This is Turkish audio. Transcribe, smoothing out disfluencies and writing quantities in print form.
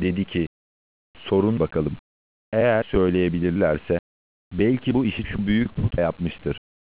Dedi ki, sorun bakalım. Eğer söyleyebilirlerse, belki bu işi şu büyük yapmıştır.